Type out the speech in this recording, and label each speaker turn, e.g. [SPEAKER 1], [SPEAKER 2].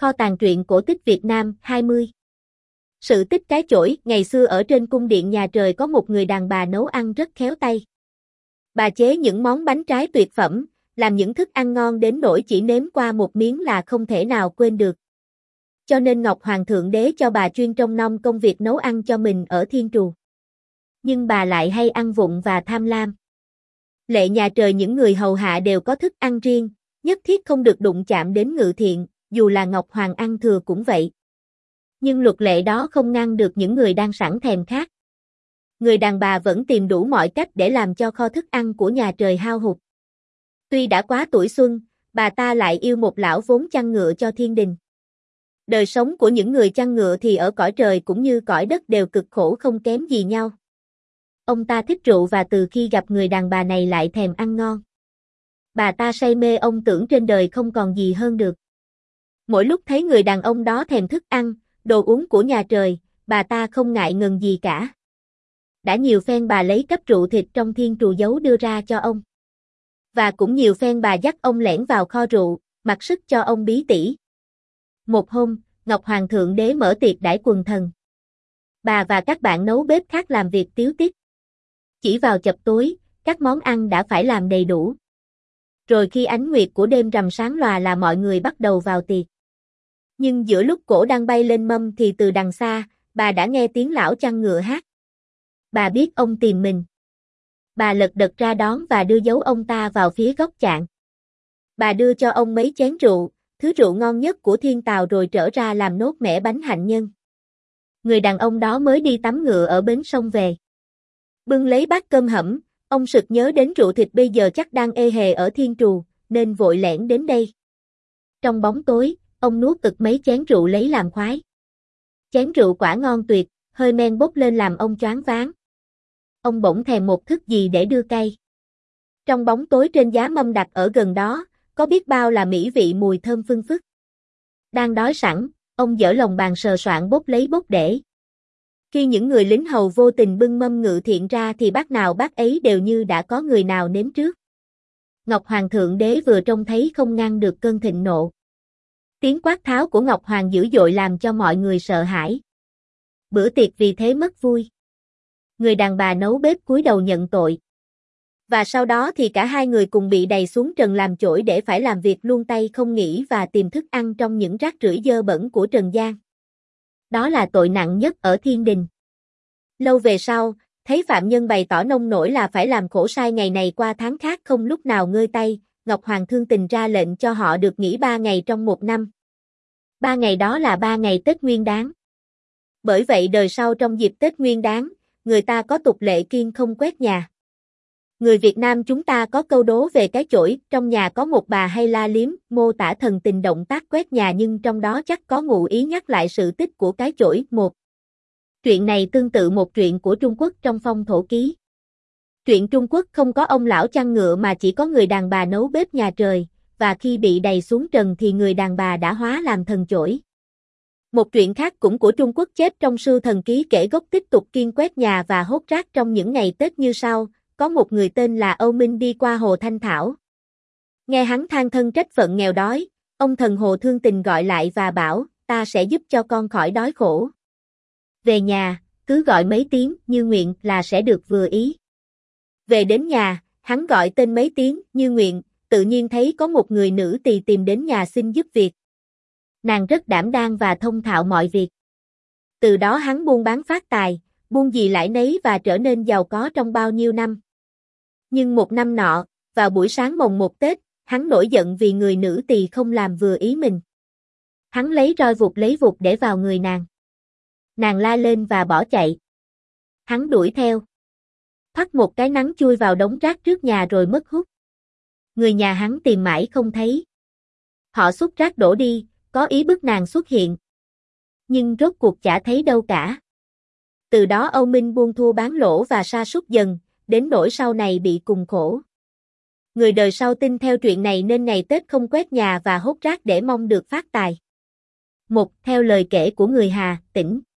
[SPEAKER 1] Kho tàng truyện cổ tích Việt Nam 20. Sự tích cái chổi. Ngày xưa ở trên cung điện nhà trời có một người đàn bà nấu ăn rất khéo tay. Bà chế những món bánh trái tuyệt phẩm, làm những thức ăn ngon đến nỗi chỉ nếm qua một miếng là không thể nào quên được. Cho nên Ngọc Hoàng Thượng Đế cho bà chuyên trông nom công việc nấu ăn cho mình ở thiên trù. Nhưng bà lại hay ăn vụng và tham lam. Lệ nhà trời những người hầu hạ đều có thức ăn riêng, nhất thiết không được đụng chạm đến ngự thiện, dù là Ngọc Hoàng ăn thừa cũng vậy. Nhưng luật lệ đó không ngăn được những người đang sẵn thèm khát. Người đàn bà vẫn tìm đủ mọi cách để làm cho kho thức ăn của nhà trời hao hụt. Tuy đã quá tuổi xuân, bà ta lại yêu một lão vốn chăn ngựa cho thiên đình. Đời sống của những người chăn ngựa thì ở cõi trời cũng như cõi đất đều cực khổ không kém gì nhau. Ông ta thích rượu và từ khi gặp người đàn bà này lại thèm ăn ngon. Bà ta say mê ông tưởng trên đời không còn gì hơn được. Mỗi lúc thấy người đàn ông đó thèm thức ăn, đồ uống của nhà trời, bà ta không ngại ngần gì cả. Đã nhiều phen bà lấy cắp rượu thịt trong thiên trù giấu đưa ra cho ông. Và cũng nhiều phen bà dắt ông lẻn vào kho rượu, mặc sức cho ông bí tỉ. Một hôm, Ngọc Hoàng Thượng Đế mở tiệc đãi quần thần. Bà và các bạn nấu bếp khác làm việc tíu tít. Chỉ vào chập tối, các món ăn đã phải làm đầy đủ. Rồi khi ánh nguyệt của đêm rằm sáng lòa là mọi người bắt đầu vào tiệc. Nhưng giữa lúc cổ đang bay lên mâm thì từ đằng xa, bà đã nghe tiếng lão chăn ngựa hát. Bà biết ông tìm mình. Bà lật đật ra đón và đưa dấu ông ta vào phía góc chạng. Bà đưa cho ông mấy chén rượu, thứ rượu ngon nhất của thiên tào rồi trở ra làm nốt mẻ bánh hạnh nhân. Người đàn ông đó mới đi tắm ngựa ở bến sông về. Bưng lấy bát cơm hẩm, ông sực nhớ đến rượu thịt bây giờ chắc đang ê hề ở thiên trù, nên vội lẻn đến đây. Trong bóng tối, ông nuốt ực mấy chén rượu lấy làm khoái. Chén rượu quả ngon tuyệt, hơi men bốc lên làm ông choáng váng. Ông bỗng thèm một thức gì để đưa cay. Trong bóng tối trên giá mâm đặt ở gần đó, có biết bao là mỹ vị mùi thơm phưng phức. Đang đói sẵn, ông dở lòng bàn sờ soạng bốc lấy bốc để. Khi những người lính hầu vô tình bưng mâm ngự thiện ra thì bát nào bát ấy đều như đã có người nào nếm trước. Ngọc Hoàng Thượng Đế vừa trông thấy không ngăn được cơn thịnh nộ. Tiếng quát tháo của Ngọc Hoàng dữ dội làm cho mọi người sợ hãi. Bữa tiệc vì thế mất vui. Người đàn bà nấu bếp cúi đầu nhận tội. Và sau đó thì cả hai người cùng bị đày xuống trần làm chổi để phải làm việc luôn tay không nghỉ và tìm thức ăn trong những rác rưởi dơ bẩn của trần gian. Đó là tội nặng nhất ở thiên đình. Lâu về sau, thấy phạm nhân bày tỏ nông nổi là phải làm khổ sai ngày này qua tháng khác không lúc nào ngơi tay, Ngọc Hoàng thương tình ra lệnh cho họ được nghỉ 3 ngày trong một năm. 3 ngày đó là 3 ngày Tết Nguyên Đán. Bởi vậy đời sau trong dịp Tết Nguyên Đán, người ta có tục lệ kiêng không quét nhà. Người Việt Nam chúng ta có câu đố về cái chổi, trong nhà có một bà hay la liếm, mô tả thần tình động tác quét nhà nhưng trong đó chắc có ngụ ý nhắc lại sự tích của cái chổi. Một Truyện này tương tự một truyện của Trung Quốc trong Phong Thổ Ký. Truyện Trung Quốc không có ông lão chăn ngựa mà chỉ có người đàn bà nấu bếp nhà trời, và khi bị đày xuống trần thì người đàn bà đã hóa làm thần chổi. Một truyện khác cũng của Trung Quốc chép trong Sưu Thần Ký kể gốc tích tục kiêng quét nhà và hốt rác trong những ngày Tết như sau. Có một người tên là Âu Minh đi qua hồ Thanh Thảo. Nghe hắn than thân trách phận nghèo đói, ông thần hồ thương tình gọi lại và bảo, ta sẽ giúp cho con khỏi đói khổ. Về nhà, cứ gọi mấy tiếng như nguyện là sẽ được vừa ý. Về đến nhà, hắn gọi tên mấy tiếng như nguyện, tự nhiên thấy có một người nữ tỳ tìm đến nhà xin giúp việc. Nàng rất đảm đang và thông thạo mọi việc. Từ đó hắn buôn bán phát tài, buôn gì lãi nấy và trở nên giàu có trong bao nhiêu năm. Nhưng một năm nọ, vào buổi sáng mồng 1 Tết, hắn nổi giận vì người nữ tỳ không làm vừa ý mình. Hắn lấy roi lấy vụt để vào người nàng. Nàng la lên và bỏ chạy. Hắn đuổi theo. Thoắt một cái nắng chui vào đống rác trước nhà rồi mất hút. Người nhà hắn tìm mãi không thấy. Họ xúc rác đổ đi, có ý bức nàng xuất hiện. Nhưng rốt cuộc chả thấy đâu cả. Từ đó Âu Minh buôn thua bán lỗ và sa sút dần, đến nỗi sau này bị cùng khổ. Người đời sau tin theo chuyện này nên ngày Tết không quét nhà và hốt rác để mong được phát tài. Theo lời kể của người Hà Tĩnh.